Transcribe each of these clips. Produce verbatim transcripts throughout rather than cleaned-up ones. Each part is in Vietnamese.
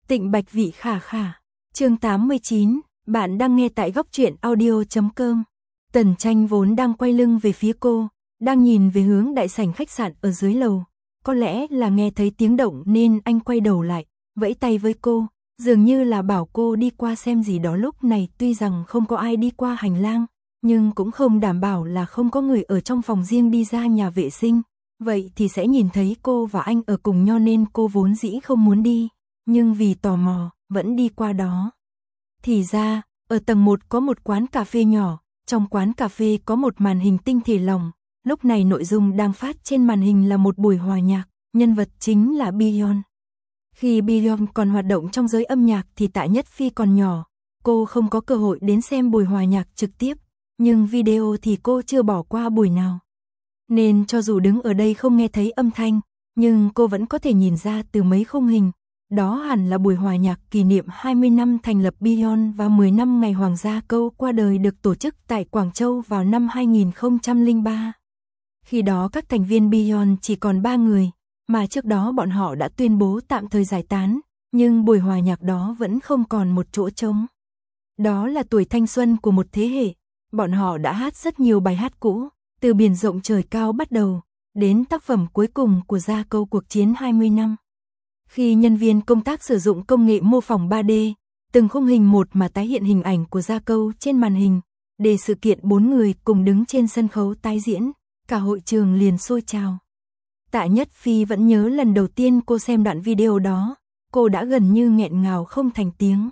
Tịnh Bạch Vị khả khả. Chương tám mươi chín, bạn đang nghe tại góc truyện audio chấm com. Tần Tranh vốn đang quay lưng về phía cô, đang nhìn về hướng đại sảnh khách sạn ở dưới lầu. Có lẽ là nghe thấy tiếng động nên anh quay đầu lại, vẫy tay với cô, dường như là bảo cô đi qua xem gì đó. Lúc này tuy rằng không có ai đi qua hành lang, nhưng cũng không đảm bảo là không có người ở trong phòng riêng đi ra nhà vệ sinh. Vậy thì sẽ nhìn thấy cô và anh ở cùng nhau nên cô vốn dĩ không muốn đi, nhưng vì tò mò, vẫn đi qua đó. Thì ra, ở tầng một có một quán cà phê nhỏ, trong quán cà phê có một màn hình tinh thể lỏng, lúc này nội dung đang phát trên màn hình là một buổi hòa nhạc, nhân vật chính là Beyond. Khi Beyond còn hoạt động trong giới âm nhạc thì Tạ Nhất Phi còn nhỏ, cô không có cơ hội đến xem buổi hòa nhạc trực tiếp, nhưng video thì cô chưa bỏ qua buổi nào. Nên cho dù đứng ở đây không nghe thấy âm thanh, nhưng cô vẫn có thể nhìn ra từ mấy khung hình. Đó hẳn là buổi hòa nhạc kỷ niệm hai mươi năm thành lập Beyond và mười năm ngày Hoàng gia Câu qua đời được tổ chức tại Quảng Châu vào năm hai nghìn không trăm lẻ ba. Khi đó các thành viên Beyond chỉ còn ba người, mà trước đó bọn họ đã tuyên bố tạm thời giải tán, nhưng buổi hòa nhạc đó vẫn không còn một chỗ trống. Đó là tuổi thanh xuân của một thế hệ, bọn họ đã hát rất nhiều bài hát cũ, từ Biển Rộng Trời Cao bắt đầu, đến tác phẩm cuối cùng của Gia Câu Cuộc Chiến hai mươi năm. Khi nhân viên công tác sử dụng công nghệ mô phỏng ba D, từng khung hình một mà tái hiện hình ảnh của Gia Câu trên màn hình, để sự kiện bốn người cùng đứng trên sân khấu tái diễn, cả hội trường liền sôi trào. Tạ Nhất Phi vẫn nhớ lần đầu tiên cô xem đoạn video đó, cô đã gần như nghẹn ngào không thành tiếng.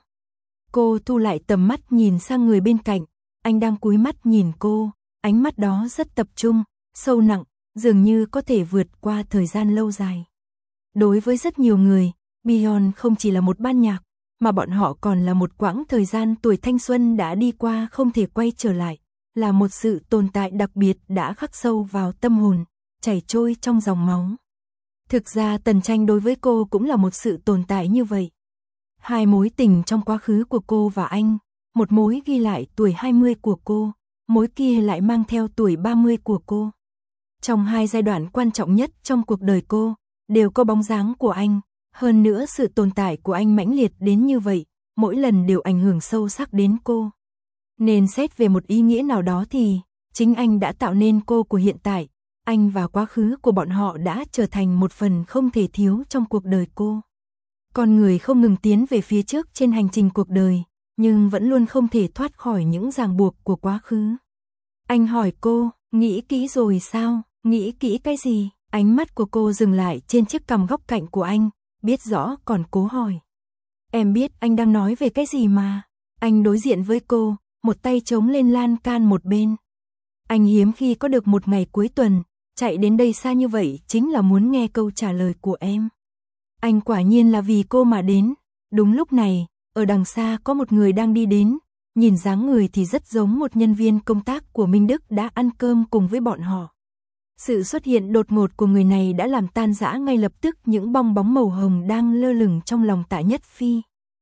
Cô thu lại tầm mắt nhìn sang người bên cạnh, anh đang cúi mắt nhìn cô, ánh mắt đó rất tập trung, sâu nặng, dường như có thể vượt qua thời gian lâu dài. Đối với rất nhiều người, Beyond không chỉ là một ban nhạc, mà bọn họ còn là một quãng thời gian tuổi thanh xuân đã đi qua không thể quay trở lại, là một sự tồn tại đặc biệt đã khắc sâu vào tâm hồn, chảy trôi trong dòng máu. Thực ra Tần Tranh đối với cô cũng là một sự tồn tại như vậy. Hai mối tình trong quá khứ của cô và anh, một mối ghi lại tuổi hai mươi của cô, mối kia lại mang theo tuổi ba mươi của cô. Trong hai giai đoạn quan trọng nhất trong cuộc đời cô, đều có bóng dáng của anh, hơn nữa sự tồn tại của anh mãnh liệt đến như vậy, mỗi lần đều ảnh hưởng sâu sắc đến cô. Nên xét về một ý nghĩa nào đó thì, chính anh đã tạo nên cô của hiện tại, anh và quá khứ của bọn họ đã trở thành một phần không thể thiếu trong cuộc đời cô. Con người không ngừng tiến về phía trước trên hành trình cuộc đời, nhưng vẫn luôn không thể thoát khỏi những ràng buộc của quá khứ. Anh hỏi cô, nghĩ kỹ rồi sao, nghĩ kỹ cái gì? Ánh mắt của cô dừng lại trên chiếc cằm góc cạnh của anh, biết rõ còn cố hỏi. Em biết anh đang nói về cái gì mà. Anh đối diện với cô, một tay chống lên lan can một bên. Anh hiếm khi có được một ngày cuối tuần, chạy đến đây xa như vậy chính là muốn nghe câu trả lời của em. Anh quả nhiên là vì cô mà đến. Đúng lúc này, ở đằng xa có một người đang đi đến, nhìn dáng người thì rất giống một nhân viên công tác của Minh Đức đã ăn cơm cùng với bọn họ. Sự xuất hiện đột ngột của người này đã làm tan rã ngay lập tức những bong bóng màu hồng đang lơ lửng trong lòng Tạ Nhất Phi.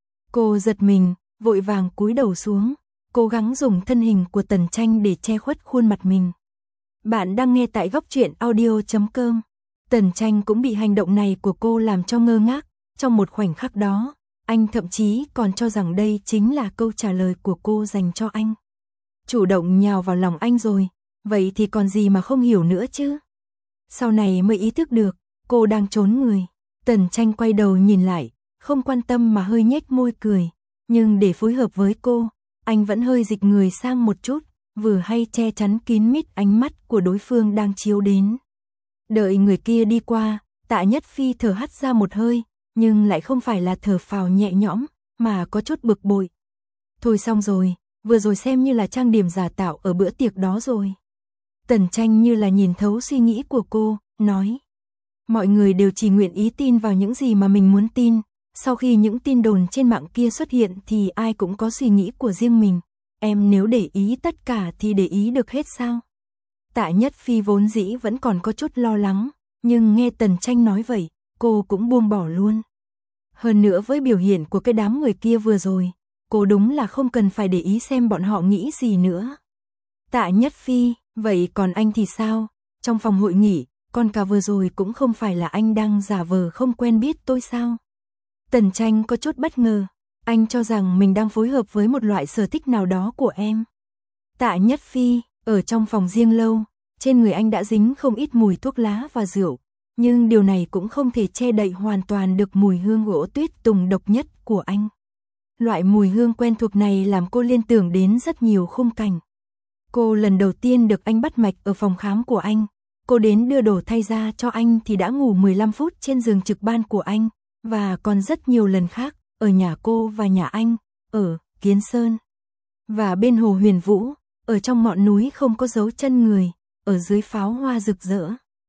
Cô giật mình, vội vàng cúi đầu xuống, cố gắng dùng thân hình của Tần Tranh để che khuất khuôn mặt mình. Bạn đang nghe tại góc truyện audio chấm com. Tần Tranh cũng bị hành động này của cô làm cho ngơ ngác, trong một khoảnh khắc đó, anh thậm chí còn cho rằng đây chính là câu trả lời của cô dành cho anh. Chủ động nhào vào lòng anh rồi. Vậy thì còn gì mà không hiểu nữa chứ? Sau này mới ý thức được, cô đang trốn người. Tần Tranh quay đầu nhìn lại, không quan tâm mà hơi nhếch môi cười. Nhưng để phối hợp với cô, anh vẫn hơi dịch người sang một chút, vừa hay che chắn kín mít ánh mắt của đối phương đang chiếu đến. Đợi người kia đi qua, Tạ Nhất Phi thở hắt ra một hơi, nhưng lại không phải là thở phào nhẹ nhõm, mà có chút bực bội. Thôi xong rồi, vừa rồi xem như là trang điểm giả tạo ở bữa tiệc đó rồi. Tần Tranh như là nhìn thấu suy nghĩ của cô, nói. Mọi người đều chỉ nguyện ý tin vào những gì mà mình muốn tin. Sau khi những tin đồn trên mạng kia xuất hiện thì ai cũng có suy nghĩ của riêng mình. Em nếu để ý tất cả thì để ý được hết sao? Tạ Nhất Phi vốn dĩ vẫn còn có chút lo lắng, nhưng nghe Tần Tranh nói vậy, cô cũng buông bỏ luôn. Hơn nữa với biểu hiện của cái đám người kia vừa rồi, cô đúng là không cần phải để ý xem bọn họ nghĩ gì nữa. Tạ Nhất Phi, vậy còn anh thì sao? Trong phòng hội nghị, còn cả vừa rồi cũng không phải là anh đang giả vờ không quen biết tôi sao? Tần Tranh có chút bất ngờ, anh cho rằng mình đang phối hợp với một loại sở thích nào đó của em. Tạ Nhất Phi, ở trong phòng riêng lâu, trên người anh đã dính không ít mùi thuốc lá và rượu, nhưng điều này cũng không thể che đậy hoàn toàn được mùi hương gỗ tuyết tùng độc nhất của anh. Loại mùi hương quen thuộc này làm cô liên tưởng đến rất nhiều khung cảnh. Cô lần đầu tiên được anh bắt mạch ở phòng khám của anh, cô đến đưa đồ thay da cho anh thì đã ngủ mười lăm phút trên giường trực ban của anh, và còn rất nhiều lần khác, ở nhà cô và nhà anh, ở Kiến Sơn, và bên hồ Huyền Vũ, ở trong ngọn núi không có dấu chân người, ở dưới pháo hoa rực rỡ.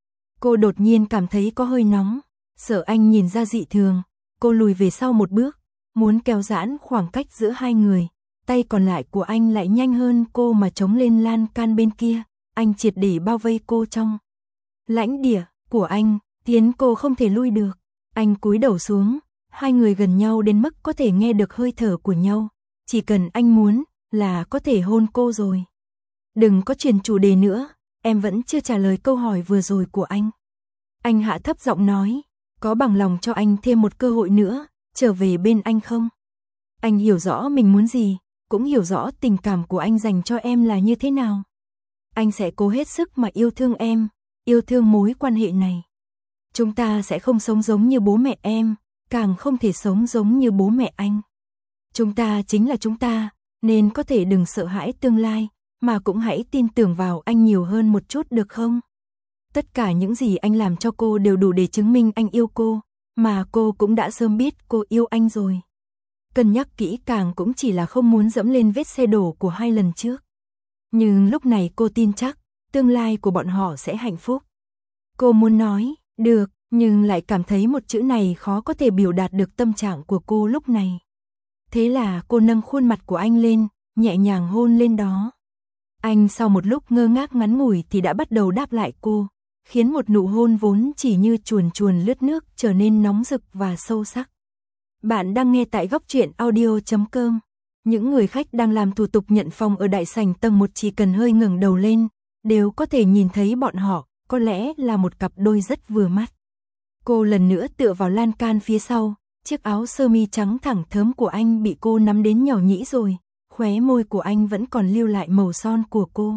Cô đột nhiên cảm thấy có hơi nóng, sợ anh nhìn ra dị thường, cô lùi về sau một bước, muốn kéo giãn khoảng cách giữa hai người, tay còn lại của anh lại nhanh hơn cô mà chống lên lan can bên kia, anh triệt để bao vây cô trong lãnh địa của anh, khiến cô không thể lui được. Anh cúi đầu xuống, hai người gần nhau đến mức có thể nghe được hơi thở của nhau, chỉ cần anh muốn là có thể hôn cô rồi. Đừng có chuyển chủ đề nữa, em vẫn chưa trả lời câu hỏi vừa rồi của anh. Anh hạ thấp giọng nói, có bằng lòng cho anh thêm một cơ hội nữa, trở về bên anh không? Anh hiểu rõ mình muốn gì, cũng hiểu rõ tình cảm của anh dành cho em là như thế nào. Anh sẽ cố hết sức mà yêu thương em, yêu thương mối quan hệ này. Chúng ta sẽ không sống giống như bố mẹ em, càng không thể sống giống như bố mẹ anh. Chúng ta chính là chúng ta, nên có thể đừng sợ hãi tương lai, mà cũng hãy tin tưởng vào anh nhiều hơn một chút được không? Tất cả những gì anh làm cho cô đều đủ để chứng minh anh yêu cô, mà cô cũng đã sớm biết cô yêu anh rồi. Cân nhắc kỹ càng cũng chỉ là không muốn dẫm lên vết xe đổ của hai lần trước. Nhưng lúc này cô tin chắc, tương lai của bọn họ sẽ hạnh phúc. Cô muốn nói, được, nhưng lại cảm thấy một chữ này khó có thể biểu đạt được tâm trạng của cô lúc này. Thế là cô nâng khuôn mặt của anh lên, nhẹ nhàng hôn lên đó. Anh sau một lúc ngơ ngác ngắn ngủi thì đã bắt đầu đáp lại cô, khiến một nụ hôn vốn chỉ như chuồn chuồn lướt nước trở nên nóng rực và sâu sắc. Bạn đang nghe tại góc truyện audio chấm com. Những người khách đang làm thủ tục nhận phòng ở đại sảnh tầng một chỉ cần hơi ngẩng đầu lên, đều có thể nhìn thấy bọn họ, có lẽ là một cặp đôi rất vừa mắt. Cô lần nữa tựa vào lan can phía sau, chiếc áo sơ mi trắng thẳng thớm của anh bị cô nắm đến nhỏ nhĩ rồi, khóe môi của anh vẫn còn lưu lại màu son của cô.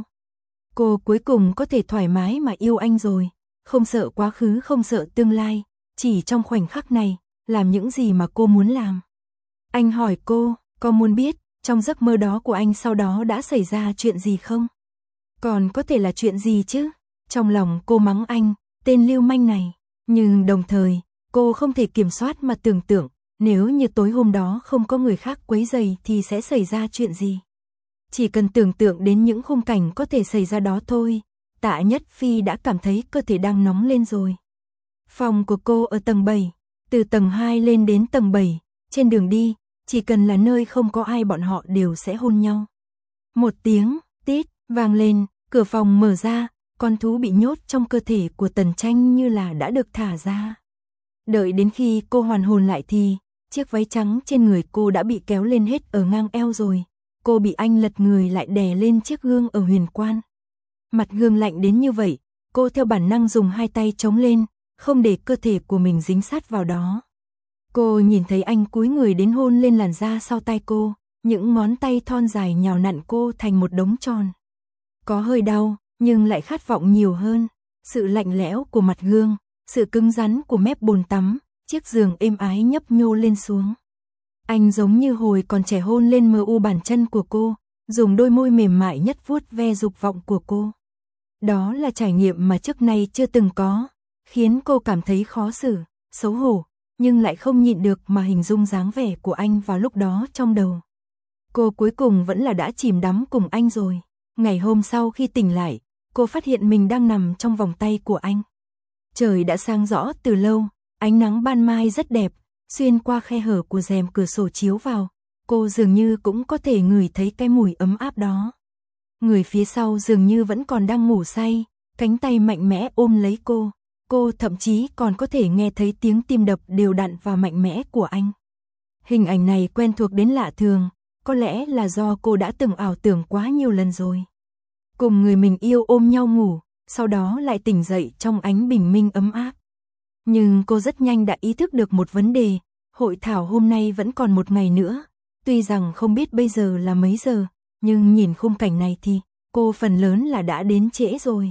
Cô cuối cùng có thể thoải mái mà yêu anh rồi, không sợ quá khứ không sợ tương lai, chỉ trong khoảnh khắc này, làm những gì mà cô muốn làm. Anh hỏi cô, có muốn biết, trong giấc mơ đó của anh sau đó đã xảy ra chuyện gì không? Còn có thể là chuyện gì chứ? Trong lòng cô mắng anh, tên lưu manh này, nhưng đồng thời, cô không thể kiểm soát mà tưởng tượng, nếu như tối hôm đó không có người khác quấy rầy thì sẽ xảy ra chuyện gì. Chỉ cần tưởng tượng đến những khung cảnh có thể xảy ra đó thôi, Tạ Nhất Phi đã cảm thấy cơ thể đang nóng lên rồi. Phòng của cô ở tầng bảy, từ tầng hai lên đến tầng bảy, trên đường đi, chỉ cần là nơi không có ai bọn họ đều sẽ hôn nhau. Một tiếng, tít, vang lên, cửa phòng mở ra, con thú bị nhốt trong cơ thể của Tần Tranh như là đã được thả ra. Đợi đến khi cô hoàn hồn lại thì, chiếc váy trắng trên người cô đã bị kéo lên hết ở ngang eo rồi. Cô bị anh lật người lại đè lên chiếc gương ở huyền quan. Mặt gương lạnh đến như vậy, cô theo bản năng dùng hai tay chống lên, không để cơ thể của mình dính sát vào đó. Cô nhìn thấy anh cúi người đến hôn lên làn da sau tai cô, những ngón tay thon dài nhào nặn cô thành một đống tròn. Có hơi đau, nhưng lại khát vọng nhiều hơn. Sự lạnh lẽo của mặt gương, sự cứng rắn của mép bồn tắm, chiếc giường êm ái nhấp nhô lên xuống. Anh giống như hồi còn trẻ hôn lên mờ u bàn chân của cô, dùng đôi môi mềm mại nhất vuốt ve dục vọng của cô. Đó là trải nghiệm mà trước nay chưa từng có, khiến cô cảm thấy khó xử, xấu hổ, nhưng lại không nhịn được mà hình dung dáng vẻ của anh vào lúc đó trong đầu. Cô cuối cùng vẫn là đã chìm đắm cùng anh rồi. Ngày hôm sau khi tỉnh lại, cô phát hiện mình đang nằm trong vòng tay của anh. Trời đã sáng rõ từ lâu, ánh nắng ban mai rất đẹp, xuyên qua khe hở của rèm cửa sổ chiếu vào, cô dường như cũng có thể ngửi thấy cái mùi ấm áp đó. Người phía sau dường như vẫn còn đang ngủ say, cánh tay mạnh mẽ ôm lấy cô, cô thậm chí còn có thể nghe thấy tiếng tim đập đều đặn và mạnh mẽ của anh. Hình ảnh này quen thuộc đến lạ thường, có lẽ là do cô đã từng ảo tưởng quá nhiều lần rồi. Cùng người mình yêu ôm nhau ngủ, sau đó lại tỉnh dậy trong ánh bình minh ấm áp. Nhưng cô rất nhanh đã ý thức được một vấn đề, Hội thảo hôm nay vẫn còn một ngày nữa, tuy rằng không biết bây giờ là mấy giờ, nhưng nhìn khung cảnh này thì cô phần lớn là đã đến trễ rồi.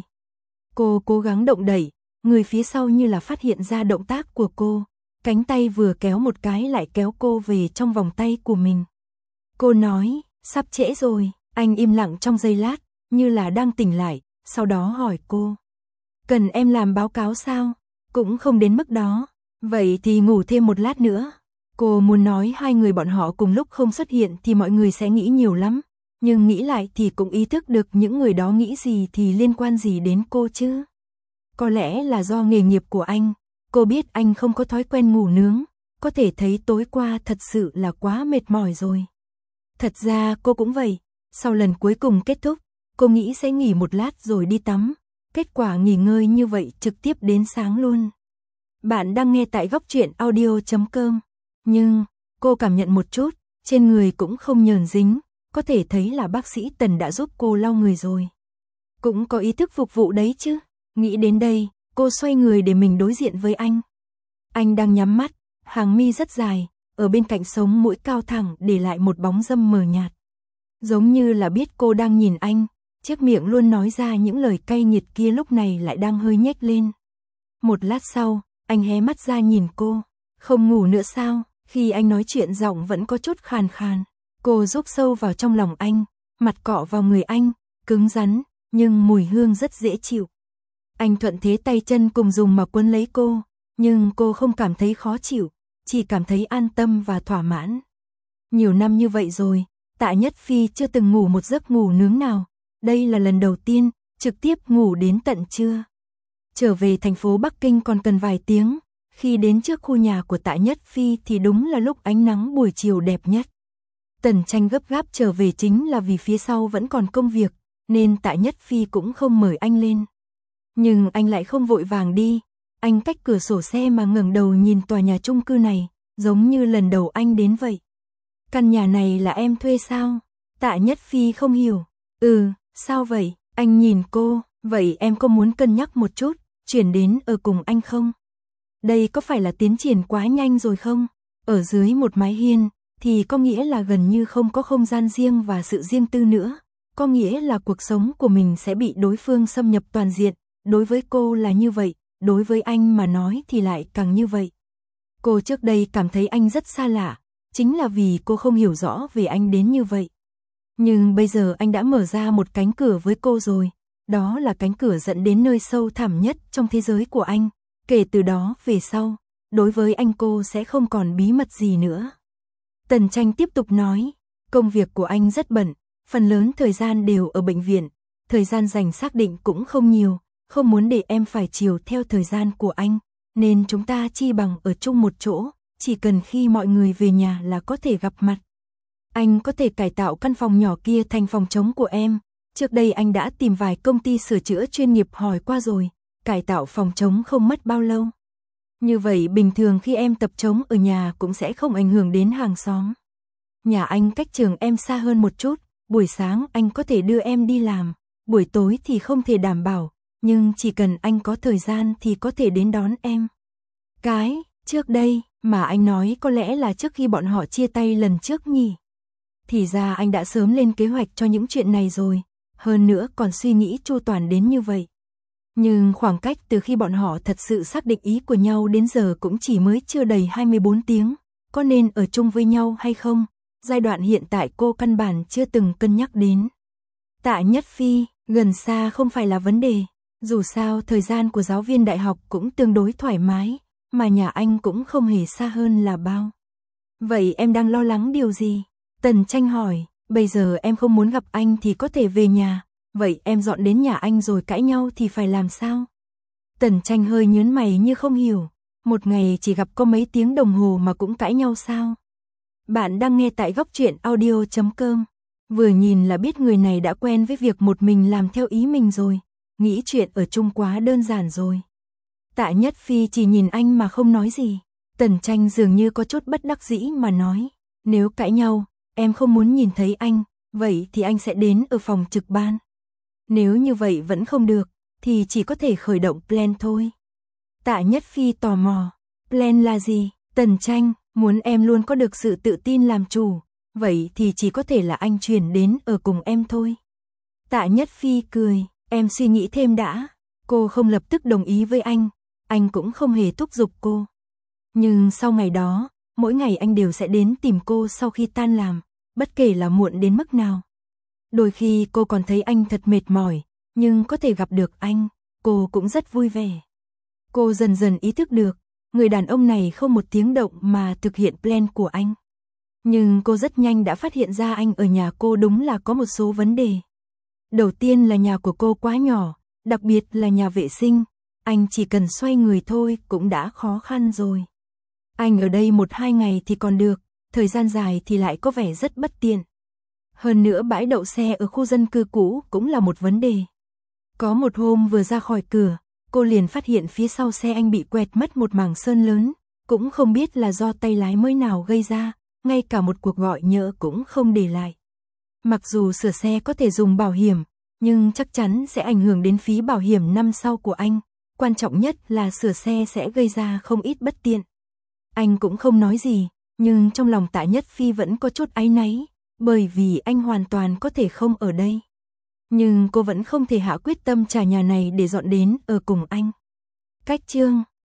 Cô cố gắng động đẩy, người phía sau như là phát hiện ra động tác của cô, cánh tay vừa kéo một cái lại kéo cô về trong vòng tay của mình. Cô nói, sắp trễ rồi, anh im lặng trong giây lát, như là đang tỉnh lại, sau đó hỏi cô. Cần em làm báo cáo sao? Cũng không đến mức đó, vậy thì ngủ thêm một lát nữa. Cô muốn nói hai người bọn họ cùng lúc không xuất hiện thì mọi người sẽ nghĩ nhiều lắm, nhưng nghĩ lại thì cũng ý thức được những người đó nghĩ gì thì liên quan gì đến cô chứ. Có lẽ là do nghề nghiệp của anh, cô biết anh không có thói quen ngủ nướng, có thể thấy tối qua thật sự là quá mệt mỏi rồi. Thật ra cô cũng vậy, sau lần cuối cùng kết thúc, cô nghĩ sẽ nghỉ một lát rồi đi tắm, kết quả nghỉ ngơi như vậy trực tiếp đến sáng luôn. Bạn đang nghe tại góc truyện audio chấm com, nhưng cô cảm nhận một chút, trên người cũng không nhờn dính, có thể thấy là bác sĩ Tần đã giúp cô lau người rồi. Cũng có ý thức phục vụ đấy chứ. Nghĩ đến đây, cô xoay người để mình đối diện với anh. Anh đang nhắm mắt, hàng mi rất dài, ở bên cạnh sống mũi cao thẳng để lại một bóng râm mờ nhạt. Giống như là biết cô đang nhìn anh, chiếc miệng luôn nói ra những lời cay nghiệt kia lúc này lại đang hơi nhếch lên. Một lát sau, anh hé mắt ra nhìn cô. Không ngủ nữa sao? Khi anh nói chuyện giọng vẫn có chút khàn khàn. Cô rúc sâu vào trong lòng anh, mặt cọ vào người anh, cứng rắn, nhưng mùi hương rất dễ chịu. Anh thuận thế tay chân cùng dùng mà quấn lấy cô, nhưng cô không cảm thấy khó chịu, chỉ cảm thấy an tâm và thỏa mãn. Nhiều năm như vậy rồi, Tạ Nhất Phi chưa từng ngủ một giấc ngủ nướng nào, đây là lần đầu tiên, trực tiếp ngủ đến tận trưa. Trở về thành phố Bắc Kinh còn cần vài tiếng, khi đến trước khu nhà của Tạ Nhất Phi thì đúng là lúc ánh nắng buổi chiều đẹp nhất. Tần Tranh gấp gáp trở về chính là vì phía sau vẫn còn công việc, nên Tạ Nhất Phi cũng không mời anh lên. Nhưng anh lại không vội vàng đi, anh cách cửa sổ xe mà ngẩng đầu nhìn tòa nhà chung cư này, giống như lần đầu anh đến vậy. Căn nhà này là em thuê sao? Tạ Nhất Phi không hiểu. Ừ, sao vậy? Anh nhìn cô, vậy em có muốn cân nhắc một chút, chuyển đến ở cùng anh không? Đây có phải là tiến triển quá nhanh rồi không? Ở dưới một mái hiên, thì có nghĩa là gần như không có không gian riêng và sự riêng tư nữa. Có nghĩa là cuộc sống của mình sẽ bị đối phương xâm nhập toàn diện. Đối với cô là như vậy, đối với anh mà nói thì lại càng như vậy. Cô trước đây cảm thấy anh rất xa lạ, chính là vì cô không hiểu rõ về anh đến như vậy. Nhưng bây giờ anh đã mở ra một cánh cửa với cô rồi, đó là cánh cửa dẫn đến nơi sâu thẳm nhất trong thế giới của anh. Kể từ đó về sau, đối với anh cô sẽ không còn bí mật gì nữa. Tần Tranh tiếp tục nói, công việc của anh rất bận, phần lớn thời gian đều ở bệnh viện, thời gian dành xác định cũng không nhiều, không muốn để em phải chiều theo thời gian của anh, nên chúng ta chi bằng ở chung một chỗ, chỉ cần khi mọi người về nhà là có thể gặp mặt. Anh có thể cải tạo căn phòng nhỏ kia thành phòng trống của em, trước đây anh đã tìm vài công ty sửa chữa chuyên nghiệp hỏi qua rồi, cải tạo phòng trống không mất bao lâu. Như vậy bình thường khi em tập trống ở nhà cũng sẽ không ảnh hưởng đến hàng xóm. Nhà anh cách trường em xa hơn một chút, buổi sáng anh có thể đưa em đi làm, buổi tối thì không thể đảm bảo, nhưng chỉ cần anh có thời gian thì có thể đến đón em. Cái, trước đây, mà anh nói có lẽ là trước khi bọn họ chia tay lần trước nhỉ. Thì ra anh đã sớm lên kế hoạch cho những chuyện này rồi, hơn nữa còn suy nghĩ chu toàn đến như vậy. Nhưng khoảng cách từ khi bọn họ thật sự xác định ý của nhau đến giờ cũng chỉ mới chưa đầy hai mươi bốn tiếng, có nên ở chung với nhau hay không? Giai đoạn hiện tại cô căn bản chưa từng cân nhắc đến. Tạ Nhất Phi, gần xa không phải là vấn đề, dù sao thời gian của giáo viên đại học cũng tương đối thoải mái, mà nhà anh cũng không hề xa hơn là bao. Vậy em đang lo lắng điều gì? Tần Tranh hỏi, bây giờ em không muốn gặp anh thì có thể về nhà, vậy em dọn đến nhà anh rồi cãi nhau thì phải làm sao? Tần Tranh hơi nhớn mày như không hiểu, một ngày chỉ gặp có mấy tiếng đồng hồ mà cũng cãi nhau sao? Bạn đang nghe tại góc truyện audio chấm com, vừa nhìn là biết người này đã quen với việc một mình làm theo ý mình rồi, nghĩ chuyện ở chung quá đơn giản rồi. Tạ Nhất Phi chỉ nhìn anh mà không nói gì, Tần Tranh dường như có chút bất đắc dĩ mà nói, nếu cãi nhau, em không muốn nhìn thấy anh, vậy thì anh sẽ đến ở phòng trực ban. Nếu như vậy vẫn không được, thì chỉ có thể khởi động plan thôi. Tạ Nhất Phi tò mò, plan là gì? Tần Tranh, Muốn em luôn có được sự tự tin làm chủ, vậy thì chỉ có thể là anh chuyển đến ở cùng em thôi. Tạ Nhất Phi cười, em suy nghĩ thêm đã. Cô không lập tức đồng ý với anh, anh cũng không hề thúc giục cô. Nhưng sau ngày đó, mỗi ngày anh đều sẽ đến tìm cô sau khi tan làm, bất kể là muộn đến mức nào. Đôi khi cô còn thấy anh thật mệt mỏi, nhưng có thể gặp được anh, cô cũng rất vui vẻ. Cô dần dần ý thức được, người đàn ông này không một tiếng động mà thực hiện plan của anh. Nhưng cô rất nhanh đã phát hiện ra anh ở nhà cô đúng là có một số vấn đề. Đầu tiên là nhà của cô quá nhỏ, đặc biệt là nhà vệ sinh, anh chỉ cần xoay người thôi cũng đã khó khăn rồi. Anh ở đây một hai ngày thì còn được, thời gian dài thì lại có vẻ rất bất tiện. Hơn nữa bãi đậu xe ở khu dân cư cũ cũng là một vấn đề. Có một hôm vừa ra khỏi cửa, cô liền phát hiện phía sau xe anh bị quẹt mất một mảng sơn lớn, cũng không biết là do tay lái mới nào gây ra, ngay cả một cuộc gọi nhỡ cũng không để lại. Mặc dù sửa xe có thể dùng bảo hiểm, nhưng chắc chắn sẽ ảnh hưởng đến phí bảo hiểm năm sau của anh, quan trọng nhất là sửa xe sẽ gây ra không ít bất tiện. Anh cũng không nói gì, nhưng trong lòng Tạ Nhất Phi vẫn có chút áy náy, bởi vì anh hoàn toàn có thể không ở đây. Nhưng cô vẫn không thể hạ quyết tâm trả nhà này để dọn đến ở cùng anh. Cách chương